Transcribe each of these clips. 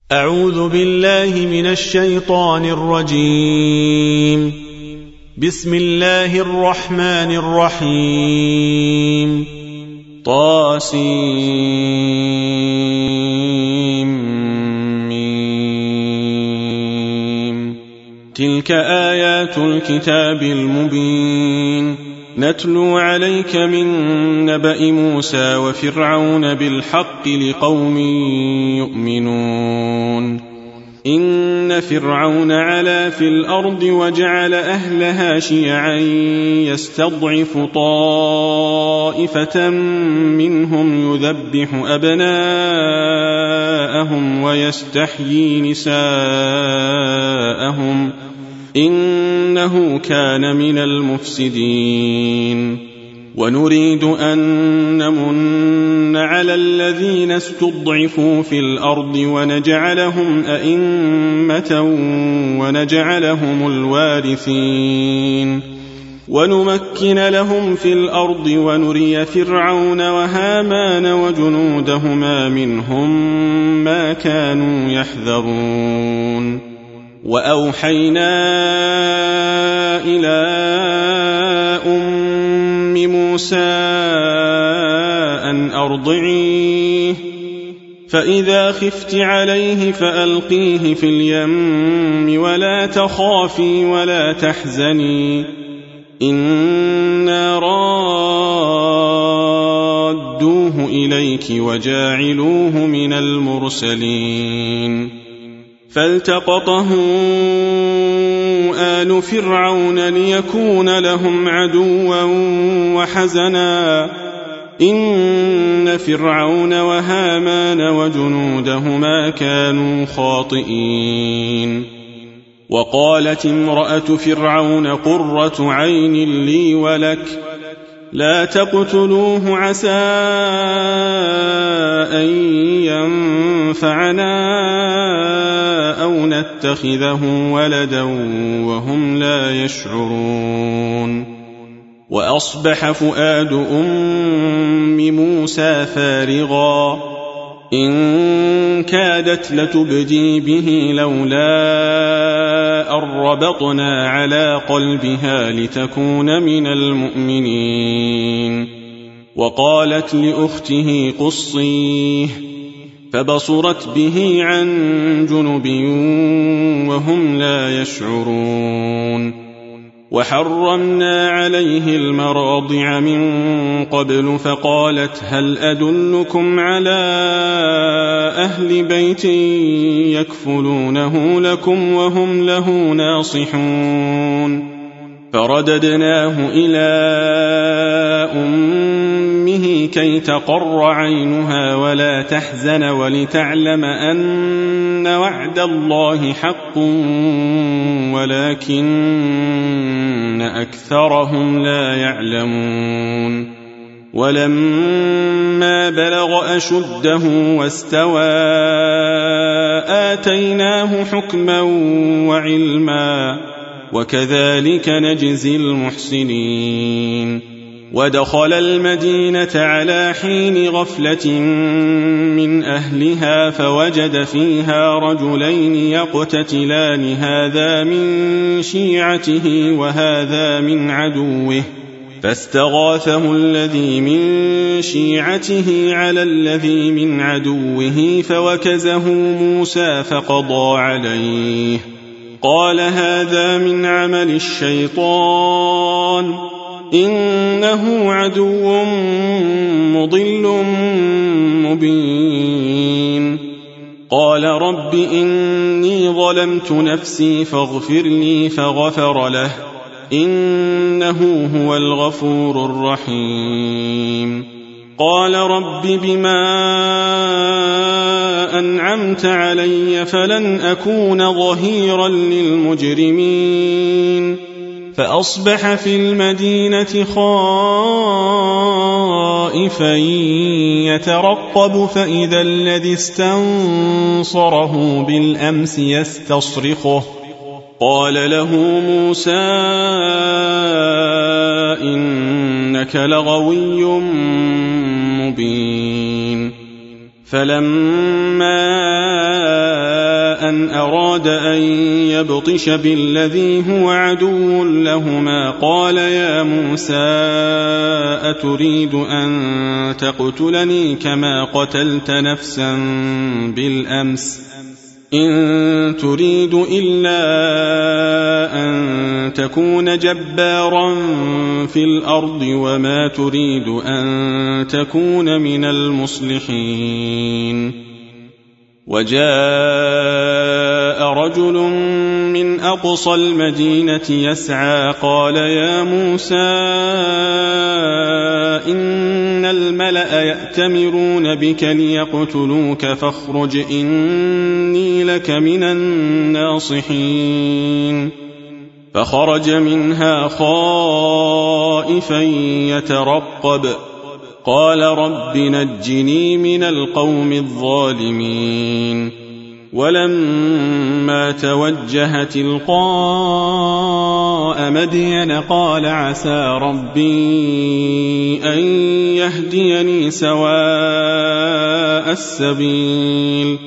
أعوذ بالله من الشيطان الرجيم. بسم الله الرحمن الرحيم. طاسيم. تلك آيات الكتاب المبين نتلو عليك من نبأ موسى وفرعون بالحق لقوم يؤمنون. إن فرعون علا في الأرض وجعل أهلها شيعا يستضعف طائفة منهم يذبح أبناءهم ويستحيي نساءهم إنه كان من المفسدين. ونريد أن نمن على الذين استضعفوا في الأرض ونجعلهم أئمة ونجعلهم الوارثين ونمكن لهم في الأرض ونري فرعون وهامان وجنودهما منهم ما كانوا يحذرون. وأوحينا إلى موسى أن أرضعيه فإذا خفت عليه فألقيه في اليم ولا تخافي ولا تحزني إنا رادوه إليك وجاعلوه من المرسلين. فالتقطه آل فرعون ليكون لهم عدوا وحزنا إن فرعون وهامان وجنودهما كانوا خاطئين. وقالت امرأة فرعون قرة عين لي ولك لا تقتلوه عسى أن ينفعنا أو نتخذه ولدا وهم لا يشعرون. وأصبح فؤاد أم موسى فارغا إن كادت لتبدي به لولا أن ربطنا على قلبها لتكون من المؤمنين. وقالت لأخته قصيه فبصرت به عن جنب وهم لا يشعرون. وحرمنا عليه المراضع من قبل فقالت هل أدلكم على أهل بيت يكفلونه لكم وهم له ناصحون. فرددناه إلى أمه كي تقر عينها ولا تحزن ولتعلم أن وعد الله حق ولكن أكثرهم لا يعلمون. ولما بلغ أشده واستوى آتيناه حكما وعلما وكذلك نجزي المحسنين. ودخل المدينة على حين غفلة من أهلها فوجد فيها رجلين يقتتلان هذا من شيعته وهذا من عدوه فاستغاثه الذي من شيعته على الذي من عدوه فوكزه موسى فقضى عليه. قال هذا من عمل الشيطان إنه عدو مضل مبين. قال رب إني ظلمت نفسي فاغفر لي فغفر له إنه هو الغفور الرحيم. قال رب بما أنعمت علي فلن أكون ظهيرا للمجرمين. فأصبح في المدينة خائفا يترقب فإذا الذي استنصره بالأمس يستصرخه. قال له موسى إنك لغوي مبين. فلما أن أراد أن يبطش بالذي هو عدو لهما قال يا موسى أتريد أن تقتلني كما قتلت نفسا بالأمس إن تريد إلا أن تكون جبارا في الأرض وما تريد أن تكون من المصلحين. وجاء رجل من أقصى المدينة يسعى قال يا موسى إن الملأ يأتمرون بك ليقتلوك فاخرج إني لك من الناصحين. فخرج منها خائفا يترقب قال رب نجني من القوم الظالمين. ولما توجه تلقاء مدين قال عسى ربي أن يهديني سواء السبيل.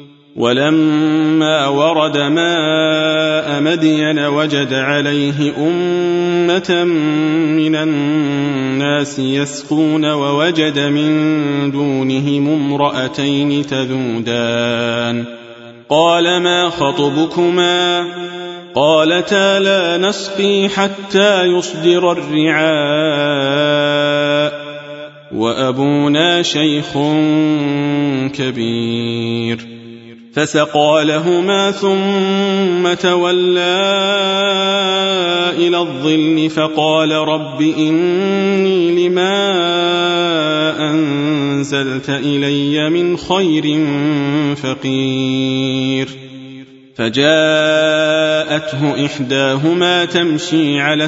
ولما ورد ماء مدين وجد عليه أمة من الناس يسقون ووجد من دونهم امرأتين تذودان قال ما خطبكما قالتا لا نسقي حتى يصدر الرعاء وأبونا شيخ كبير. فسقى لهما ثم تولى إلى الظل فقال رب إني لما أنزلت إلي من خير فقير. فجاءته إحداهما تمشي على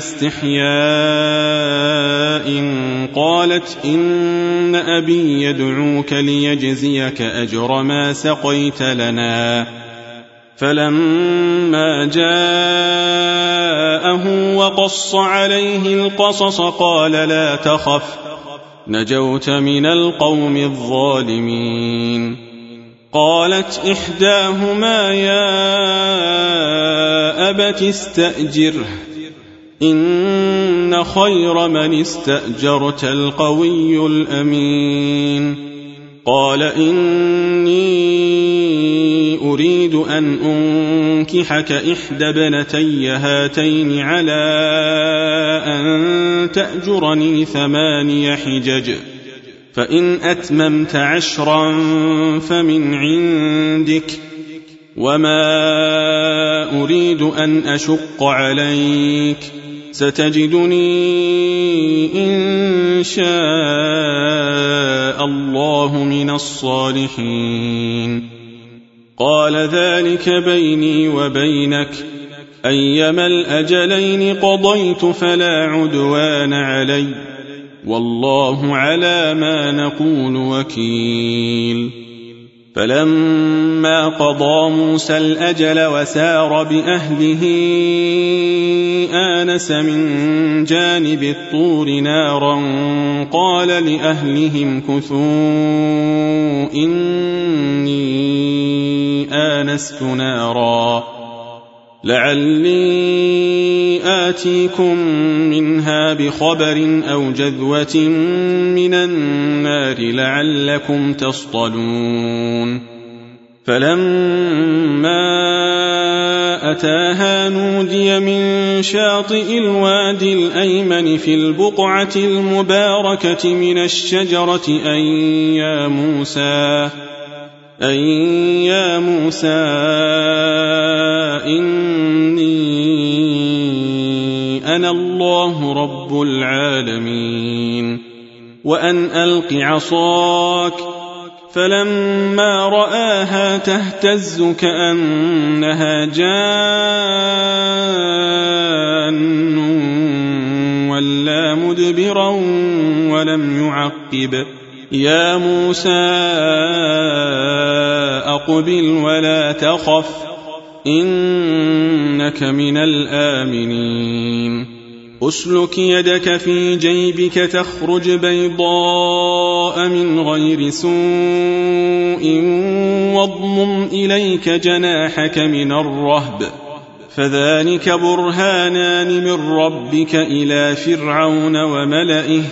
استحياء قالت إن أبي يدعوك ليجزيك أجر ما سقيت لنا. فلما جاءه وقص عليه القصص قال لا تخف نجوت من القوم الظالمين. قالت إحداهما يا أبت استأجره إن خير من استأجرت القوي الأمين. قال إني أريد أن أنكحك إحدى ابنتي هاتين على أن تأجرني 8 حجج فإن أتممت 10 فمن عندك وما أريد أن أشق عليك ستجدني إن شاء الله من الصالحين. قال ذلك بيني وبينك أيما الأجلين قضيت فلا عدوان علي والله على ما نقول وكيل. فلما قضى موسى الأجل وسار بأهله آنس من جانب الطور نارا قال لأهلهم كثوا إني آنست نارا لعلي آتيكم منها بخبر أو جذوة من النار لعلكم تصطلون. فلما أتاها نودي من شاطئ الوادي الأيمن في البقعة المباركة من الشجرة أن يا موسى إني أنا الله رب العالمين وأن ألق عصاك. فلما رآها تهتز كأنها جان ولا مدبرا ولم يعقب. يا موسى أقبل ولا تخف إنك من الآمنين. أسلك يدك في جيبك تخرج بيضاء من غير سوء واضمم إليك جناحك من الرهب فذلك برهانان من ربك إلى فرعون وملئه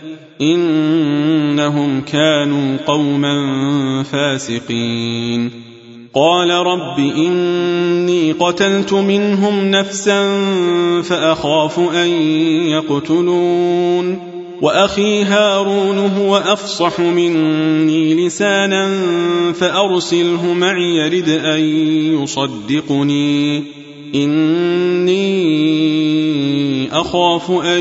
إنهم كانوا قوما فاسقين قال رب إني قتلت منهم نفسا فأخاف أن يقتلون وأخي هارون هو أفصح مني لسانا فأرسله معي يرد أن يصدقني إني أخاف أن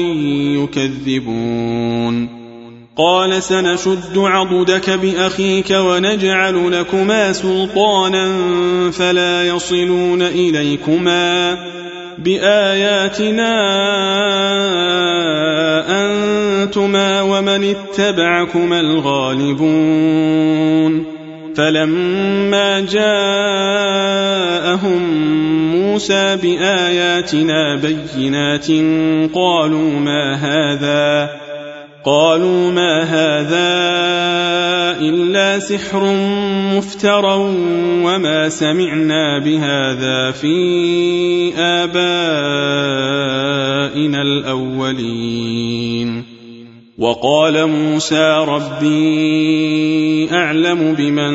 يكذبون قال سنشد عضدك بأخيك ونجعل لكما سلطانا فلا يصلون إليكما بآياتنا أنتما ومن اتبعكما الغالبون فلما جاءهم موسى بآياتنا بينات قالوا ما هذا إلا سحر مفترى وما سمعنا بهذا في آبائنا الأولين وقال موسى ربي أعلم بمن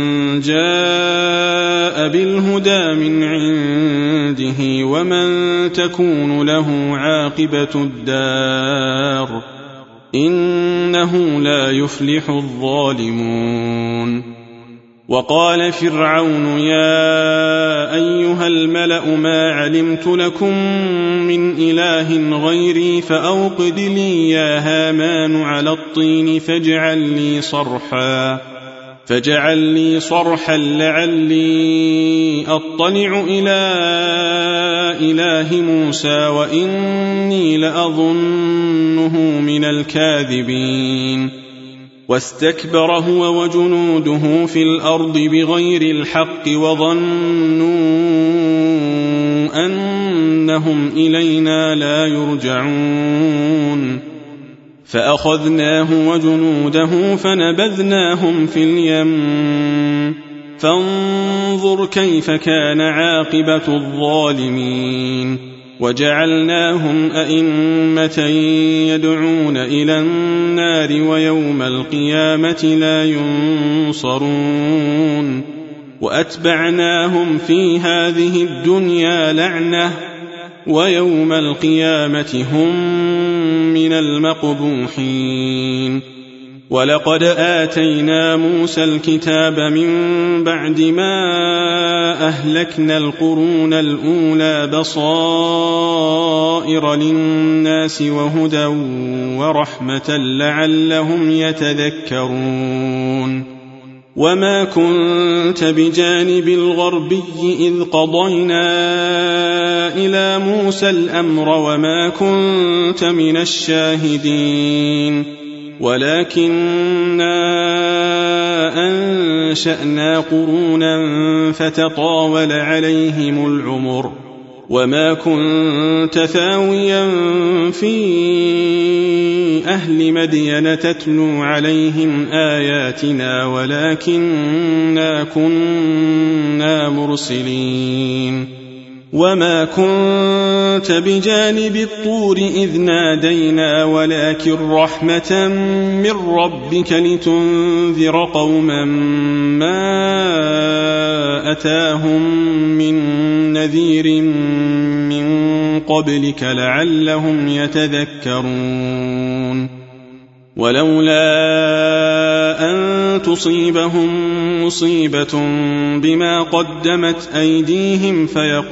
جاء بالهدى من عنده ومن تكون له عاقبة الدار إنه لا يفلح الظالمون وقال فرعون يا أيها الملأ ما علمت لكم من إله غيري فأوقد لي يا هامان على الطين فاجعل لي صرحا لعلي أطلع إلى إله موسى وإني لأظنه من الكاذبين واستكبر هو وجنوده في الأرض بغير الحق وظنوا أنهم إلينا لا يرجعون فأخذناه وجنوده فنبذناهم في اليم فانظر كيف كان عاقبة الظالمين وجعلناهم أئمة يدعون إلى النار ويوم القيامة لا ينصرون وأتبعناهم في هذه الدنيا لعنة ويوم القيامة هم من المقبوحين ولقد آتينا موسى الكتاب من بعد ما أهلكنا القرون الأولى بصائر للناس وهدى ورحمة لعلهم يتذكرون وما كنت بجانب الغربي إذ قضينا إلى موسى الأمر وما كنت من الشاهدين ولكننا أنشأنا قرونا فتطاول عليهم العمر وما كنت ثاويا في أهل مدين تتلو عليهم آياتنا ولكننا كنا مرسلين وما كنت بجانب الطور إذ نادينا ولكن رحمة من ربك لتنذر قوما ما أتاهم من نذير من قبلك لعلهم يتذكرون ولولا أن تصيبهم مصيبة بما قدمت أيديهم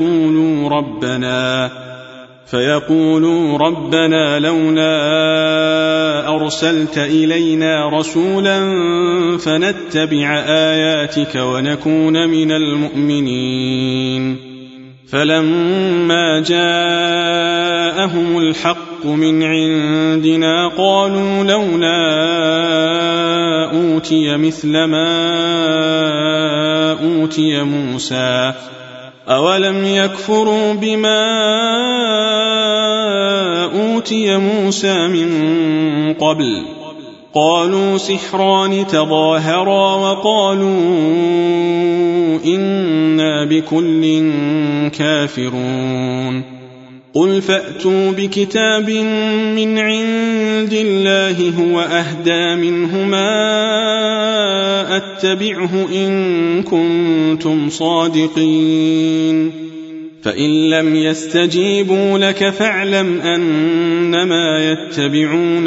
فيقولوا ربنا لولا أرسلت إلينا رسولا فنتبع آياتك ونكون من المؤمنين فلما جاءهم الحق من عندنا قالوا لولا أوتي مثل ما أوتي موسى أولم يكفروا بما أوتي أوتي موسى من قبل قالوا سحران تظاهرا وقالوا إنا بكل كافرون قل فأتوا بكتاب من عند الله هو أهدى منهما أتبعه إن كنتم صادقين فإن لم يستجيبوا لك فاعلم أنما يتبعون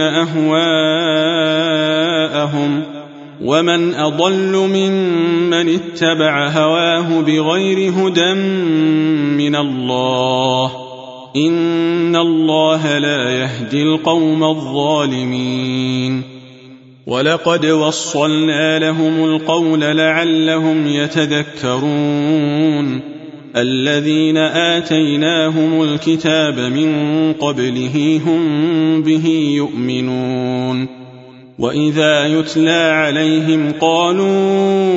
أهواءهم ومن أضل ممن اتبع هواه بغير هدى من الله إن الله لا يهدي القوم الظالمين ولقد وصلنا لهم القول لعلهم يتذكرون الذين آتيناهم الكتاب من قبله هم به يؤمنون وإذا يتلى عليهم قالوا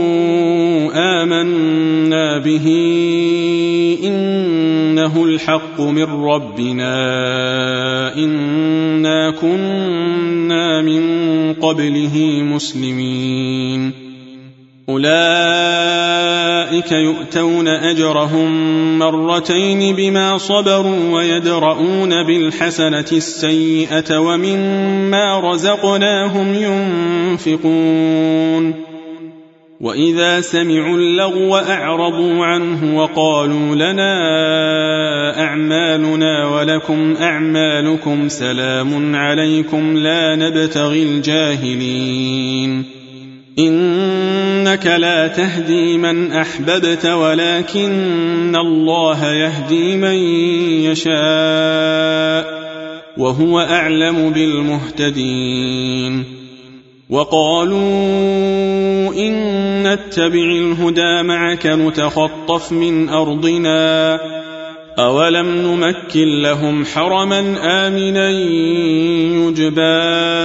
آمنا به إنه الحق من ربنا إنا كنا من قبله مسلمين أولئك يؤتون أجرهم مرتين بما صبروا ويدرؤون بالحسنة السيئة ومما رزقناهم ينفقون وإذا سمعوا اللغو أعرضوا عنه وقالوا لنا أعمالنا ولكم أعمالكم سلام عليكم لا نبتغي الجاهلين إنك لا تهدي من أحببت ولكن الله يهدي من يشاء وهو أعلم بالمهتدين وقالوا إن نتبع الهدى معك نتخطف من أرضنا أولم نمكن لهم حرما آمنا يجبى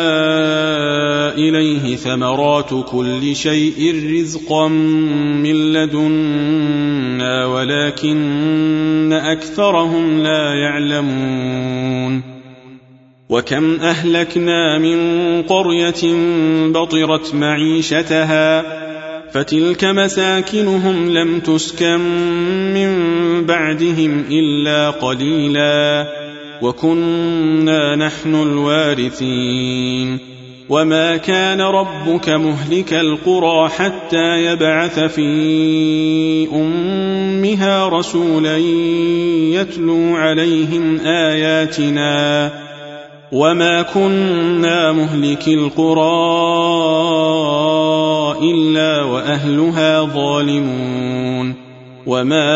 إليه ثمرات كل شيء رزقا من لدنا ولكن أكثرهم لا يعلمون وكم أهلكنا من قرية بطرت معيشتها فتلك مساكنهم لم تسكن من بعدهم إلا قليلا وكنا نحن الوارثين وما كان ربك مهلك القرى حتى يبعث في أمها رسولا يتلو عليهم آياتنا وما كنا مهلك القرى إلا وأهلها ظالمون وما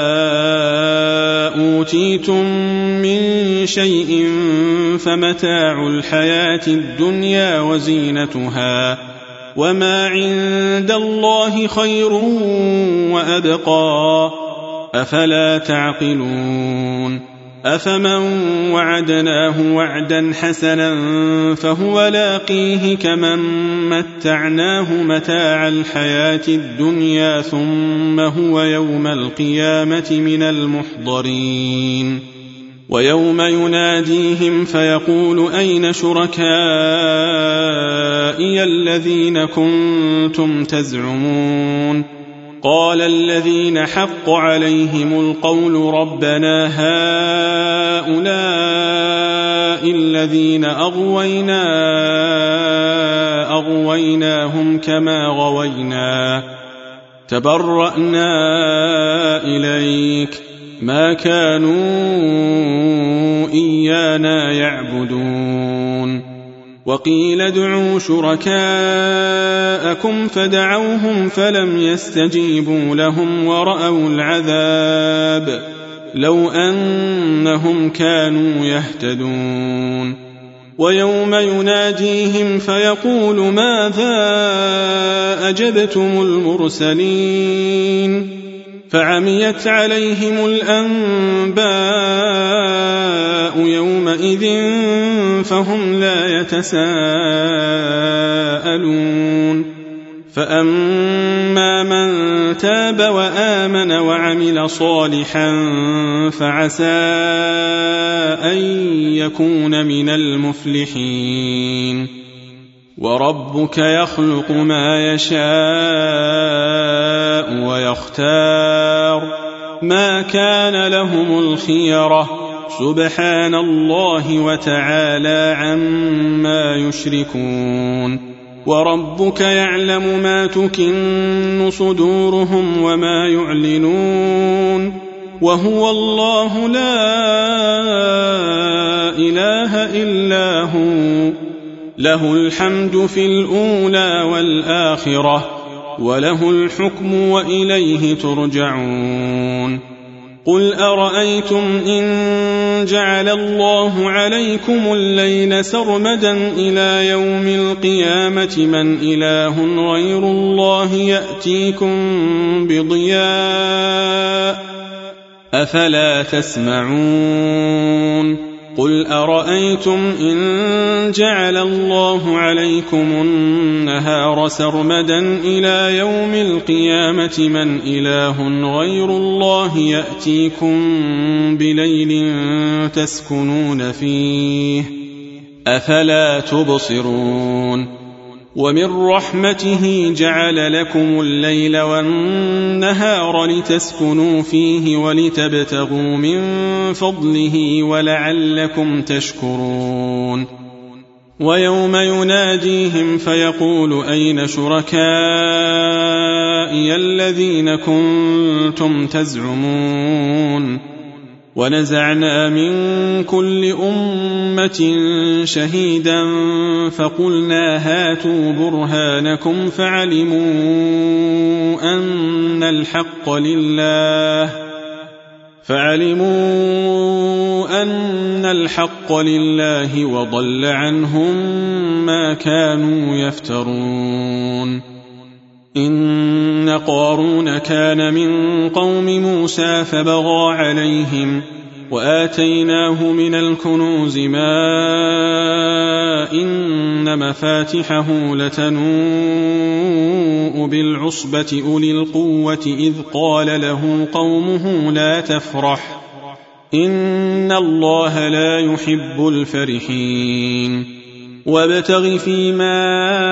أوتيتم من شيء فمتاع الحياة الدنيا وزينتها وما عند الله خير وأبقى أفلا تعقلون أفمن وعدناه وعدا حسنا فهو لاقيه كمن متعناه متاع الحياة الدنيا ثم هو يوم القيامة من المحضرين ويوم يناديهم فيقول أين شركائي الذين كنتم تزعمون قال الذين حق عليهم القول ربنا هؤلاء الذين أغويناهم كما غوينا تبرأنا إليك ما كانوا إيانا يعبدون وقيل ادعوا شركاءكم فدعوهم فلم يستجيبوا لهم ورأوا العذاب لو أنهم كانوا يهتدون ويوم يناديهم فيقول ماذا أجبتم المرسلين فعميت عليهم الأنباء يومئذ فهم لا يتساءلون فأما من تاب وآمن وعمل صالحا فعسى أن يكون من المفلحين. وربك يخلق ما يشاء ويختار ما كان لهم الخيرة سبحان الله وتعالى عما يشركون. وربك يعلم ما تكن صدورهم وما يعلنون وهو الله لا إله إلا هو له الحمد في الأولى والآخرة وله الحكم وإليه ترجعون. قل أرأيتم إن جعل الله عليكم الليل سرمدا إلى يوم القيامة من إله غير الله يأتيكم بضياء أفلا تسمعون. قل أرأيتم إن جعل الله عليكم النهار سرمدا إلى يوم القيامة من إله غير الله يأتيكم بليل تسكنون فيه أفلا تبصرون. ومن رحمته جعل لكم الليل والنهار لتسكنوا فيه ولتبتغوا من فضله ولعلكم تشكرون. ويوم يناديهم فيقول أين شركائي الذين كنتم تزعمون. ونزعنا من كل أمة شهيدا فقلنا هاتوا برهانكم فعلموا أن الحق لله وضل عنهم ما كانوا يفترون. إن قارون كان من قوم موسى فبغى عليهم وآتيناه من الكنوز ما إن مفاتحه لتنوء بالعصبة أولي القوة إذ قال له قومه لا تفرح إن الله لا يحب الفرحين. وابتغ فيما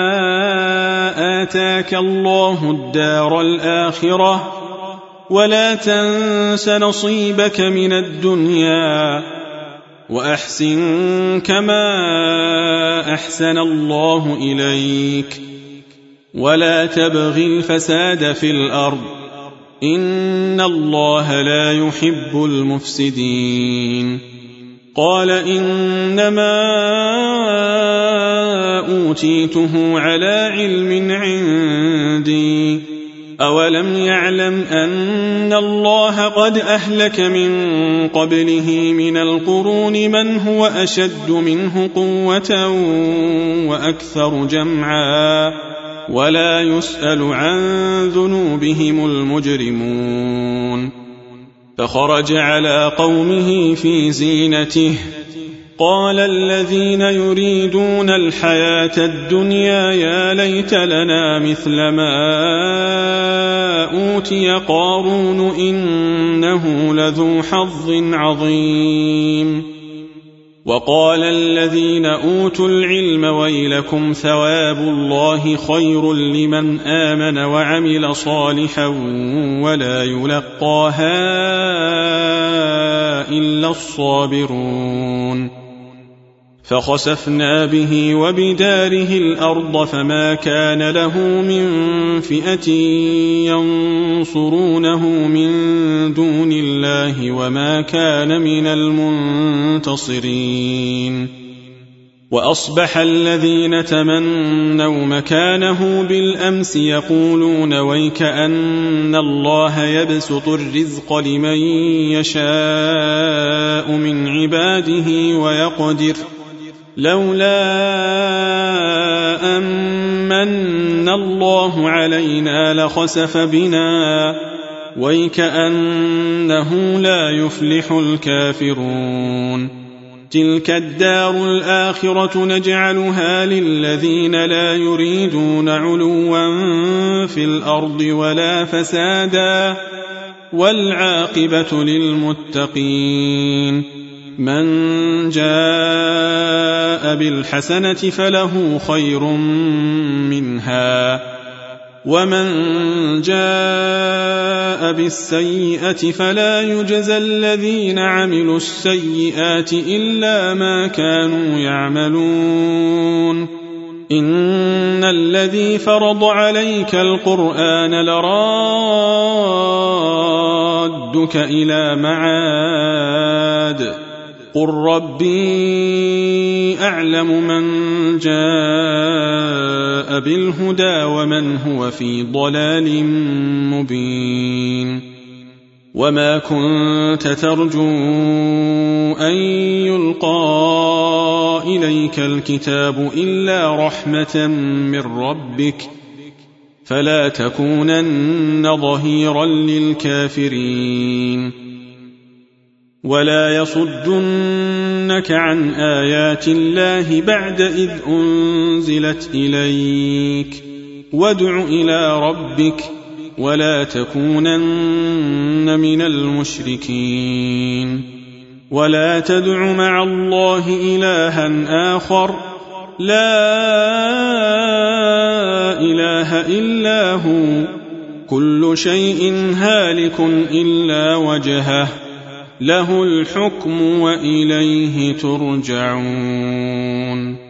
آتاك الله الدار الآخرة ولا تنس نصيبك من الدنيا وأحسن كما أحسن الله إليك ولا تبغ الفساد في الأرض إن الله لا يحب المفسدين. قال إنما أوتيته على علم عندي أولم يعلم أن الله قد أهلك من قبله من القرون من هو أشد منه قوة وأكثر جمعا ولا يسأل عن ذنوبهم المجرمون. فخرج على قومه في زينته قال الذين يريدون الحياة الدنيا يا ليت لنا مثل ما أوتي قارون إنه لذو حظ عظيم. وقال الذين أوتوا العلم ويلكم ثواب الله خير لمن آمن وعمل صالحا ولا يلقاها إلا الصابرون. فخسفنا به وبداره الأرض فما كان له من فئة ينصرونه من دون الله وما كان من المنتصرين. وأصبح الذين تمنوا مكانه بالأمس يقولون ويك أن الله يبسط الرزق لمن يشاء من عباده ويقدر لولا أمن الله علينا لخسف بنا ويك أنه لا يفلح الكافرون. تلك الدار الآخرة نجعلها للذين لا يريدون علوا في الأرض ولا فسادا والعاقبة للمتقين من جاء بالحسنة فله خير منها ومن جاء بالسيئة فلا يجزى الذين عملوا السيئات إلا ما كانوا يعملون إن الذي فرض عليك القرآن لرادك إلى معاد قل ربي أعلم من جاء بالهدى ومن هو في ضلال مبين وما كنت ترجو أن يلقى إليك الكتاب إلا رحمة من ربك فلا تكونن ظهيرا للكافرين ولا يصدنك عن آيات الله بعد إذ أنزلت إليك وادع إلى ربك ولا تكونن من المشركين ولا تدع مع الله إلها آخر لا إله إلا هو كل شيء هالك إلا وجهه له الحكم وإليه ترجعون